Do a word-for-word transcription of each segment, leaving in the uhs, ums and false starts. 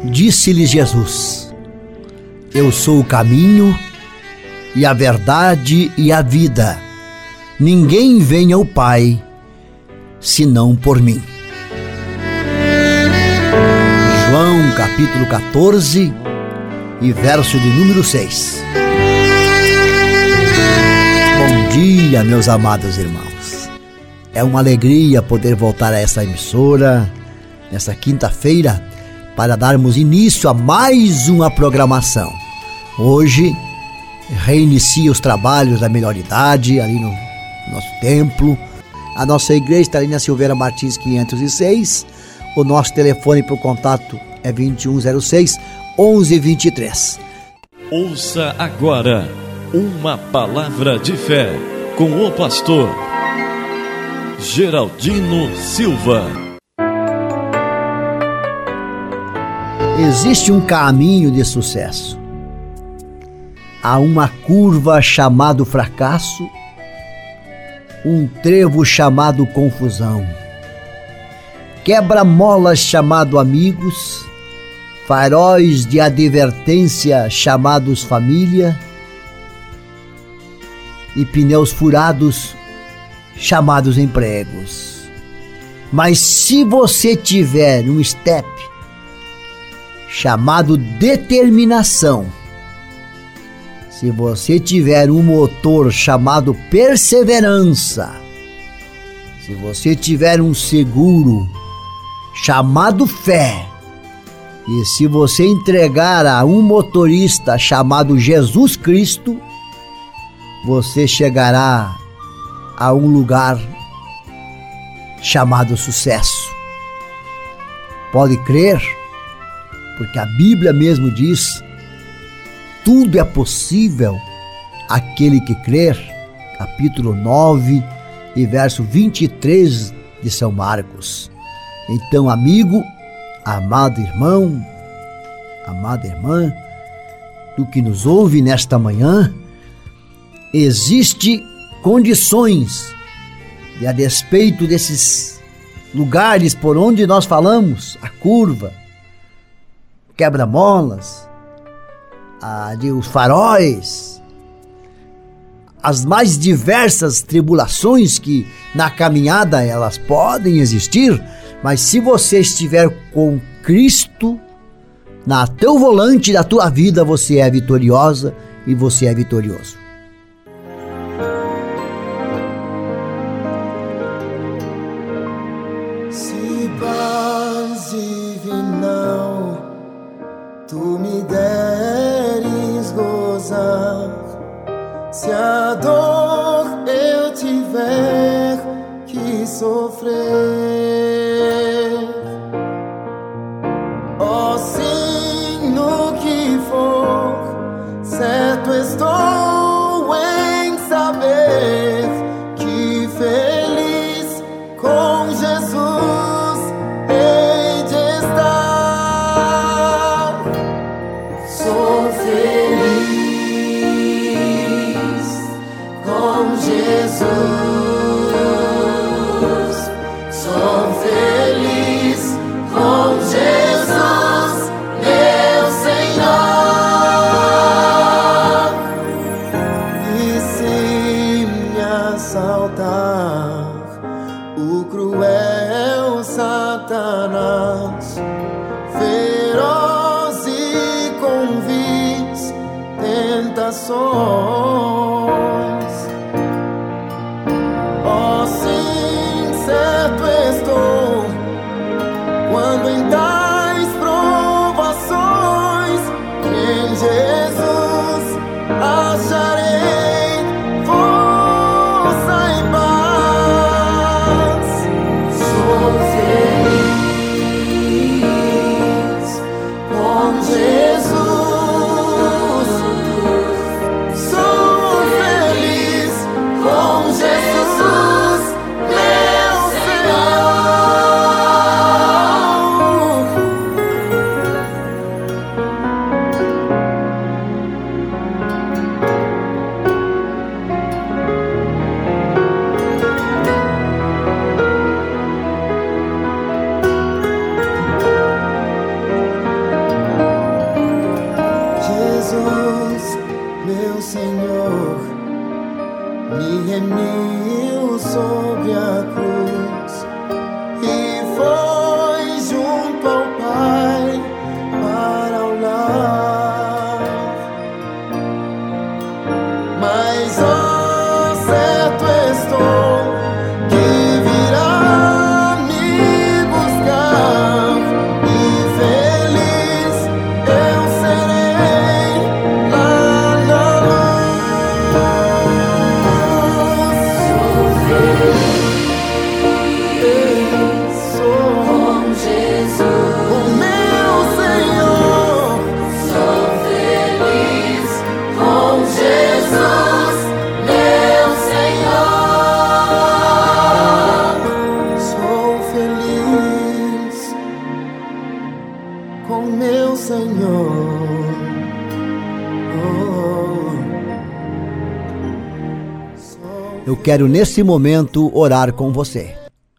Disse-lhes Jesus: Eu sou o caminho e a verdade e a vida. Ninguém vem ao Pai senão por mim. João capítulo catorze e verso de número seis. Bom dia, meus amados irmãos. É uma alegria poder voltar a essa emissora nessa quinta-feira para darmos início a mais uma programação. Hoje reinicia os trabalhos da melhor idade ali no nosso templo. A nossa igreja está ali na Silveira Martins quinhentos e seis. O nosso telefone para o contato é vinte e um zero seis, onze vinte e três. Ouça agora uma palavra de fé com o pastor Geraldino Silva. Existe um caminho de sucesso. Há uma curva chamada fracasso, um trevo chamado confusão, quebra-molas chamado amigos, faróis de advertência chamados família e pneus furados chamados empregos. Mas se você tiver um step chamado determinação, se você tiver um motor chamado perseverança, se você tiver um seguro chamado fé, e se você entregar a um motorista chamado Jesus Cristo, você chegará a um lugar chamado sucesso. Pode crer, porque a Bíblia mesmo diz: tudo é possível àquele que crer. Capítulo nove e verso vinte e três de São Marcos. Então, amigo, amado irmão, amada irmã, tu que nos ouve nesta manhã, existe condições de, a despeito desses lugares por onde nós falamos, a curva, quebra-molas, a de os faróis, as mais diversas tribulações que na caminhada elas podem existir, mas se você estiver com Cristo na teu volante da tua vida, você é vitoriosa e você é vitorioso. Se paz divinal tu me deres gozar, se a dor eu tiver que sofrer, ó sim, no que for, certo estou em saber que feliz com Jesus hei de estar. Sou feliz com Jesus, sou feliz com Jesus, meu Senhor. E se me assaltar o cruel Satanás, feroz e com vis tentações, ó sim, certo estou, quando em tais provações, em Jesus acharei força e paz. Sou feliz com Jesus, sou feliz com Jesus, meu Senhor. sobre a cruz e foi junto ao Pai para o lar. Mas ó, certo estou que virá me buscar e feliz eu serei lá na luz. Sou Com Jesus, o meu Senhor. sou feliz. Com Jesus, meu Senhor. Sou feliz com meu Senhor. Oh. Sou Eu quero nesse momento orar com você.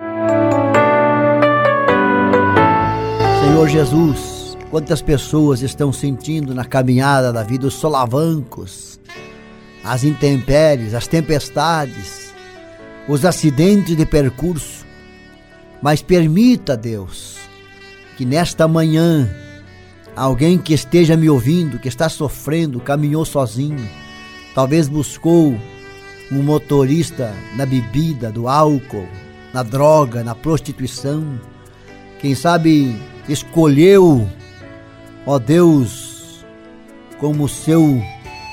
Senhor Jesus, quantas pessoas estão sentindo na caminhada da vida os solavancos, as intempéries, as tempestades, os acidentes de percurso. Mas permita, Deus, que nesta manhã alguém que esteja me ouvindo, que está sofrendo, caminhou sozinho, talvez buscou um motorista na bebida, do álcool, na droga, na prostituição, quem sabe escolheu, ó Deus, como seu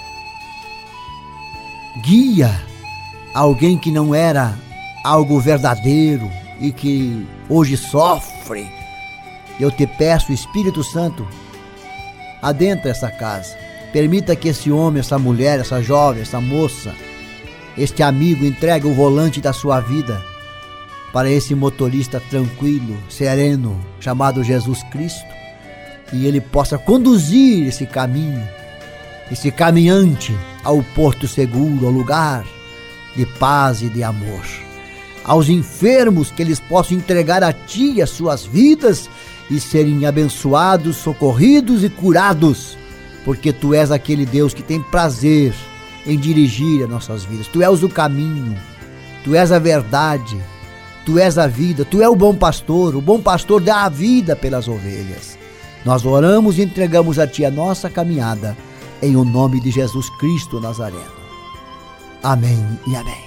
guia, alguém que não era algo verdadeiro e que hoje sofre. Eu te peço, Espírito Santo, adentra essa casa, permita que esse homem, essa mulher, essa jovem, essa moça, este amigo entregue o volante da sua vida para esse motorista tranquilo, sereno, chamado Jesus Cristo, e ele possa conduzir esse caminho, esse caminhante ao porto seguro, ao lugar de paz e de amor. Aos enfermos, que eles possam entregar a Ti as suas vidas e serem abençoados, socorridos e curados, porque Tu és aquele Deus que tem prazer em dirigir as nossas vidas. Tu és o caminho, Tu és a verdade, Tu és a vida, Tu és o bom pastor. O bom pastor dá a vida pelas ovelhas. Nós oramos e entregamos a Ti a nossa caminhada, em o nome de Jesus Cristo Nazareno. Amém e amém.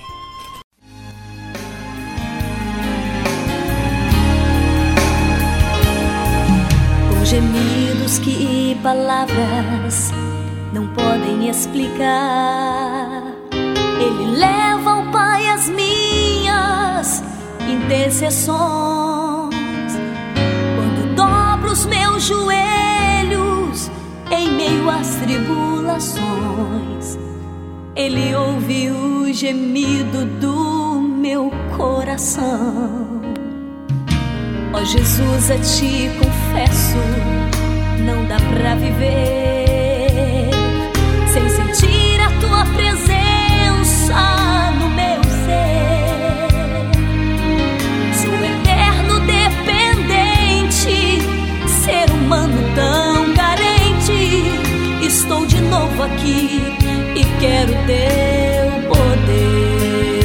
Com gemidos que palavras não podem explicar, Ele leva ao Pai as minhas intercessões. Quando dobro os meus joelhos em meio às tribulações, Ele ouve o gemido do meu coração. Ó Jesus, a Ti confesso, não dá pra viver sem sentir a Tua presença no meu ser. Sou eterno dependente, ser humano tão carente. Estou de novo aqui e quero Teu poder.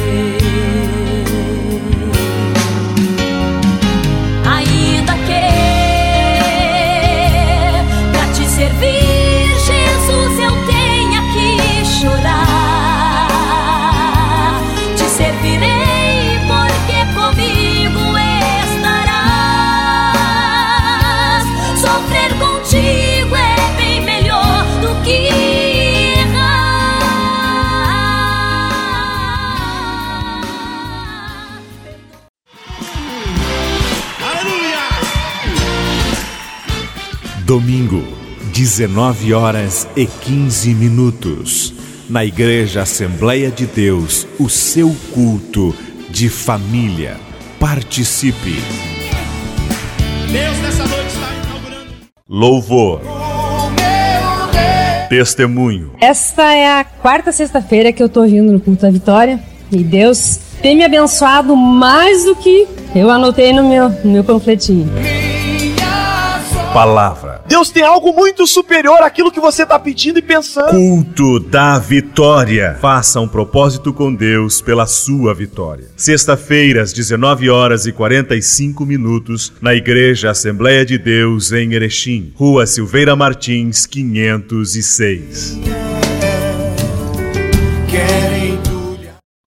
Ainda que pra Te servir, Jesus, eu tenha que chorar. Te servirei porque comigo estarás. Sofrer contigo é bem melhor do que Domingo, dezenove horas e quinze minutos, na Igreja Assembleia de Deus, o seu culto de família. Participe. Deus nessa noite está inaugurando Louvor. Testemunho. Esta é a quarta sexta-feira que eu tô vindo no culto da Vitória e Deus tem me abençoado mais do que eu anotei no meu, no meu panfletinho. minha palavra. Deus tem algo muito superior àquilo que você está pedindo e pensando. Culto da vitória. Faça um propósito com Deus pela sua vitória. Sexta-feira, às dezenove horas e quarenta e cinco minutos, na Igreja Assembleia de Deus, em Erechim, Rua Silveira Martins, quinhentos e seis. Quero